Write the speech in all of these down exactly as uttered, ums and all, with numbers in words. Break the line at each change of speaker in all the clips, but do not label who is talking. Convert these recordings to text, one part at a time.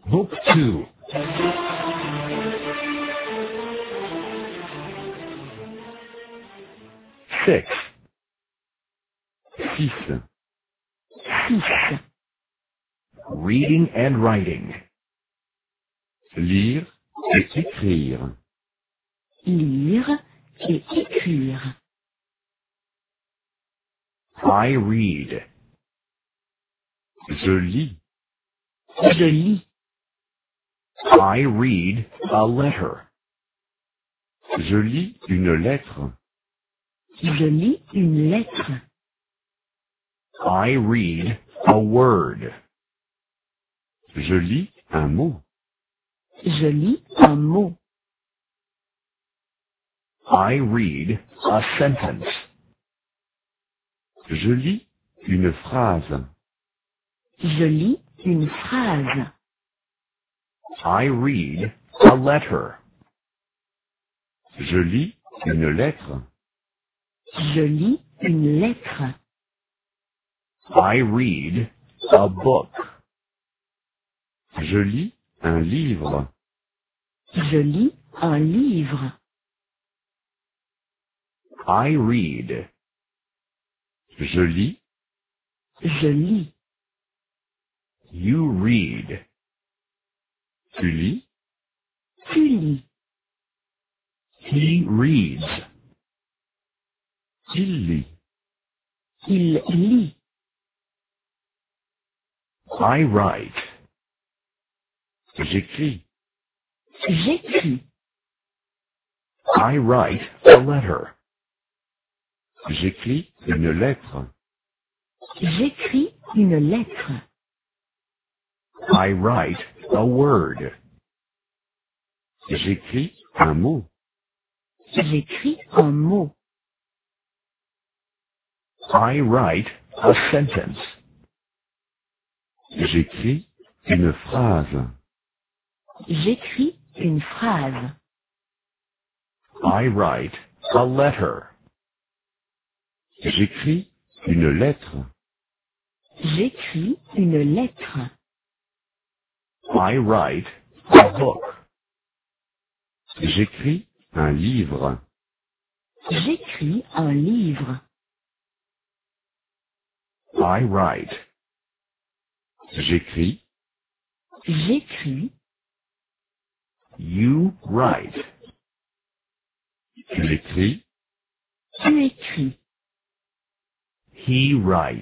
Book two. Six. Six.
Six.
Reading and writing. Lire et écrire.
Lire et écrire.
I read. Je lis.
Je lis.
I read a letter. Je lis une lettre.
Je lis une lettre.
I read a word. Je lis un mot.
Je lis un mot.
I read a sentence. Je lis une phrase.
Je lis une phrase.
I read a letter. Je lis une lettre.
Je lis une lettre.
I read a book. Je lis un livre.
Je lis un livre.
I read. Je lis.
Je lis.
You read. Tu lis.
Tu lis.
He reads. Il lit.
Il lit.
I write. J'écris.
J'écris.
I write a letter. J'écris une lettre.
J'écris une lettre.
I write a word. J'écris un mot.
J'écris un mot.
I write a sentence. J'écris une phrase.
J'écris une phrase.
I write a letter. J'écris une lettre.
J'écris une lettre.
I write a book. J'écris un livre.
J'écris un livre.
I write. J'écris.
J'écris.
You write. Tu écris.
Tu écris.
He writes.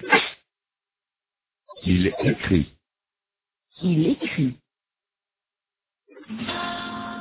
Il écrit.
Il écrit.